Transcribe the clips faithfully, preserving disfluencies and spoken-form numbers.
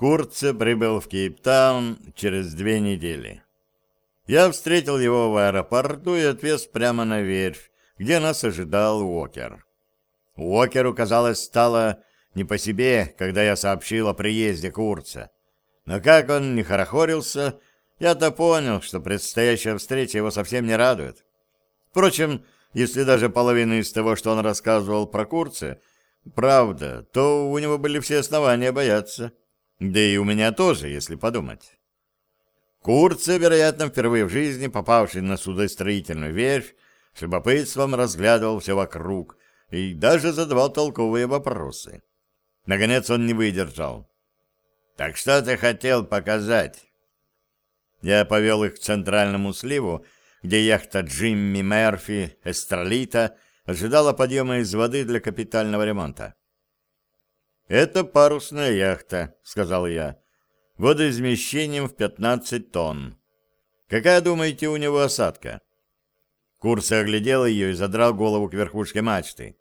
Курце прибыл в Кейптаун через две недели. Я встретил его в аэропорту и отвез прямо на верфь, где нас ожидал Уокер. Уокеру, казалось, стало не по себе, когда я сообщил о приезде Курца. Но как он не хорохорился, я-то понял, что предстоящая встреча его совсем не радует. Впрочем, если даже половина из того, что он рассказывал про Курца, правда, то у него были все основания бояться. Да и у меня тоже, если подумать. Курце, вероятно, впервые в жизни попавший на судостроительную верфь, с любопытством разглядывал все вокруг и даже задавал толковые вопросы. Наконец он не выдержал. «Так что ты хотел показать?» Я повел их к центральному сливу, где яхта Джимми Мерфи Эстралита ожидала подъема из воды для капитального ремонта. «Это парусная яхта», — сказал я, — «водоизмещением в пятнадцать тонн. Какая, думаете, у него осадка?» Курс оглядел ее и задрал голову к верхушке мачты.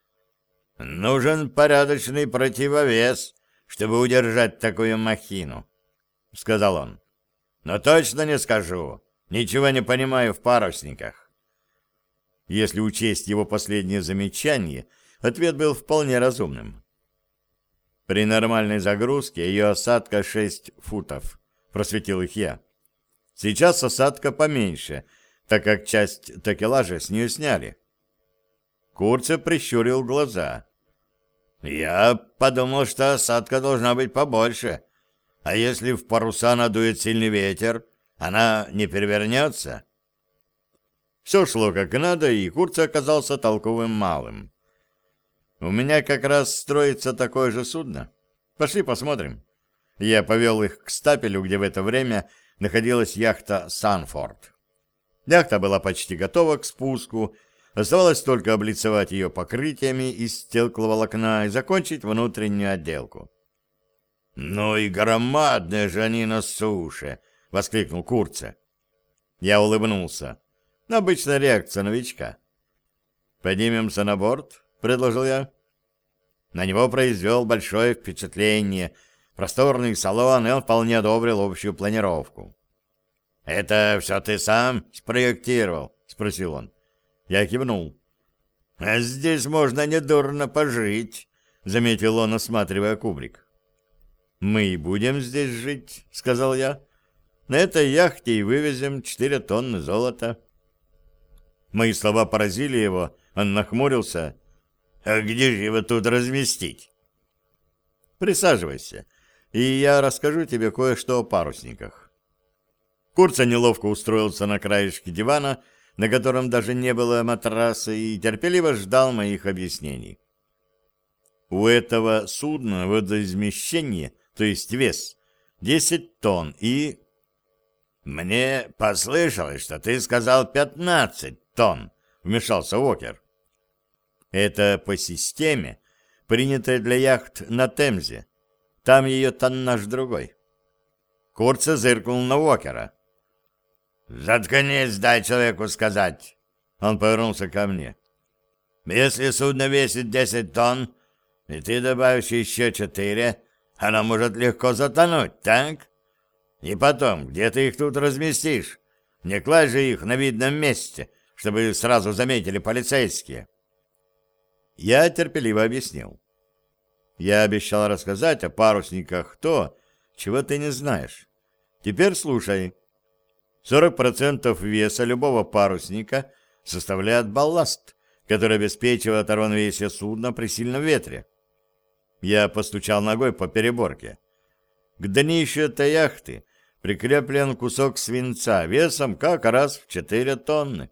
«Нужен порядочный противовес, чтобы удержать такую махину», — сказал он. «Но точно не скажу. Ничего не понимаю в парусниках». Если учесть его последнее замечание, ответ был вполне разумным. «При нормальной загрузке ее осадка шесть футов», — просветил их я. «Сейчас осадка поменьше, так как часть такелажа с нее сняли». Курце прищурил глаза. «Я подумал, что осадка должна быть побольше. А если в паруса надует сильный ветер, она не перевернется?» Все шло как надо, и Курце оказался толковым малым. «У меня как раз строится такое же судно. Пошли посмотрим». Я повел их к стапелю, где в это время находилась яхта «Санфорд». Яхта была почти готова к спуску, оставалось только облицевать ее покрытиями из стекловолокна и закончить внутреннюю отделку. «Ну и громадные же они на суше!» — воскликнул Курце. Я улыбнулся. Обычная реакция новичка. «Поднимемся на борт?» — предложил я. На него произвел большое впечатление. Просторный салон, и он вполне одобрил общую планировку. «Это все ты сам спроектировал?» — спросил он. Я кивнул. «А здесь можно недурно пожить», — заметил он, осматривая кубрик. «Мы и будем здесь жить», — сказал я. «На этой яхте и вывезем четыре тонны золота». Мои слова поразили его, он нахмурился. «А где же его тут разместить?» «Присаживайся, и я расскажу тебе кое-что о парусниках». Курце неловко устроился на краешке дивана, на котором даже не было матраса, и терпеливо ждал моих объяснений. У этого судна водоизмещение, то есть вес, десять тонн, и... «Мне послышалось, что ты сказал пятнадцать тонн», — вмешался Уокер. «Это по системе, принятой для яхт на Темзе. Там ее тоннаж другой». Курце зыркнул на Уокера. «Заткнись, дай человеку сказать!» Он повернулся ко мне. «Если судно весит десять тонн, и ты добавишь еще четыре, оно может легко затонуть, так? И потом, где ты их тут разместишь? Не класть же их на видном месте, чтобы сразу заметили полицейские». Я терпеливо объяснил. Я обещал рассказать о парусниках то, чего ты не знаешь. Теперь слушай. сорок процентов веса любого парусника составляет балласт, который обеспечивает равновесие судна при сильном ветре. Я постучал ногой по переборке. К днищу этой яхты прикреплен кусок свинца весом как раз в четыре тонны.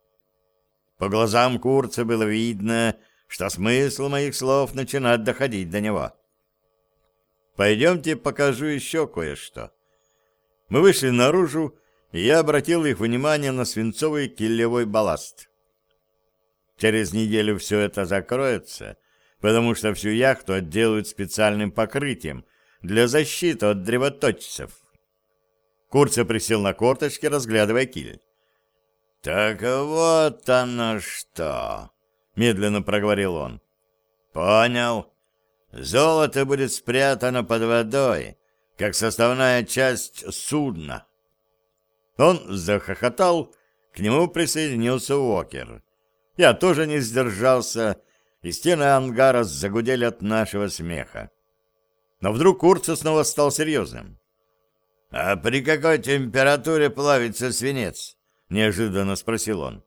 По глазам Курца было видно, что смысл моих слов начинает доходить до него. «Пойдемте покажу еще кое-что». Мы вышли наружу, и я обратил их внимание на свинцовый килевой балласт. Через неделю все это закроется, потому что всю яхту отделают специальным покрытием для защиты от древоточцев. Курце присел на корточки, разглядывая киль. «Так вот оно что!» — медленно проговорил он. «Понял. Золото будет спрятано под водой, как составная часть судна. Он захохотал, к нему присоединился Уокер. Я тоже не сдержался, и стены ангара загудели от нашего смеха. Но вдруг Курцо снова стал серьезным. «А при какой температуре плавится свинец?» — неожиданно спросил он.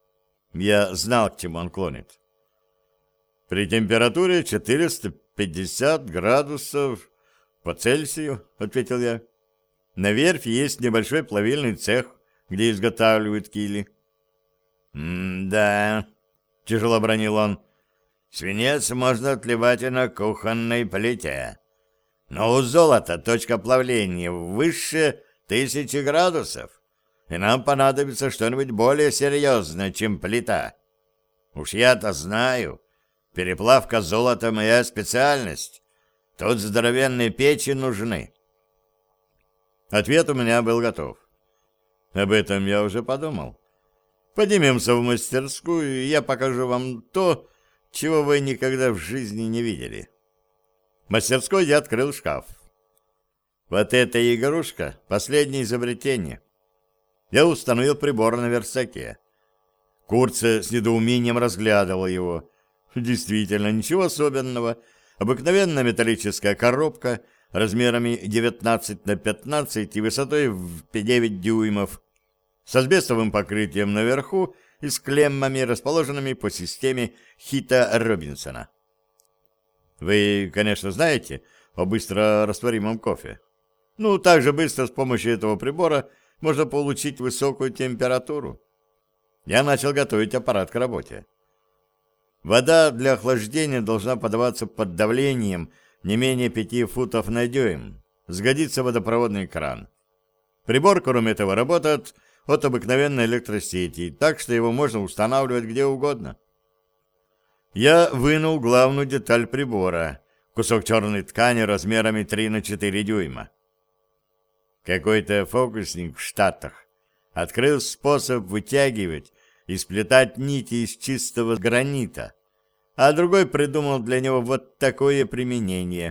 Я знал, к чему он клонит. «При температуре четыреста пятьдесят градусов по Цельсию», — ответил я. «На верфи есть небольшой плавильный цех, где изготавливают кили». «М-да», — тяжело бронил он, — «свинец можно отливать и на кухонной плите. Но у золота точка плавления выше тысячи градусов, и нам понадобится что-нибудь более серьезное, чем плита. Уж я-то знаю, переплавка золота — моя специальность. Тут здоровенные печи нужны». Ответ у меня был готов. Об этом я уже подумал. Поднимемся в мастерскую, и я покажу вам то, чего вы никогда в жизни не видели. В мастерской я открыл шкаф. Вот эта игрушка — последнее изобретение. Я установил прибор на верстаке. Курцо с недоумением разглядывал его. Действительно, ничего особенного. Обыкновенная металлическая коробка размерами девятнадцать на пятнадцать и высотой в девять дюймов, с асбестовым покрытием наверху и с клеммами, расположенными по системе Хита-Робинсона. Вы, конечно, знаете о быстрорастворимом кофе. Ну, так же быстро с помощью этого прибора можно получить высокую температуру. Я начал готовить аппарат к работе. Вода для охлаждения должна подаваться под давлением не менее пяти футов на дюйм. Сгодится водопроводный кран. Прибор, кроме этого, работает от обыкновенной электросети, так что его можно устанавливать где угодно. Я вынул главную деталь прибора — кусок черной ткани размерами три на четыре дюйма. Какой-то фокусник в Штатах открыл способ вытягивать и сплетать нити из чистого гранита, а другой придумал для него вот такое применение.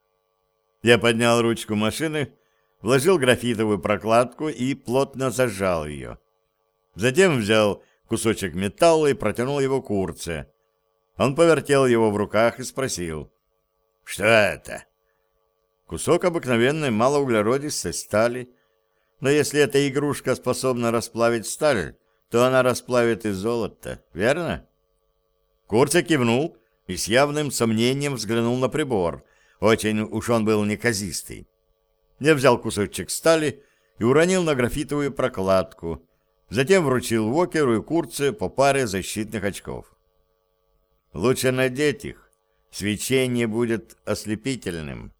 Я поднял ручку машины, вложил графитовую прокладку и плотно зажал ее. Затем взял кусочек металла и протянул его Курцо. Он повертел его в руках и спросил: «Что это?» «Кусок обыкновенной малоуглеродистой стали. Но если эта игрушка способна расплавить сталь, то она расплавит и золото, верно?» Курцо кивнул и с явным сомнением взглянул на прибор. Очень уж он был неказистый. Я взял кусочек стали и уронил на графитовую прокладку. Затем вручил Уокеру и Курцо по паре защитных очков. «Лучше надеть их. Свечение будет ослепительным».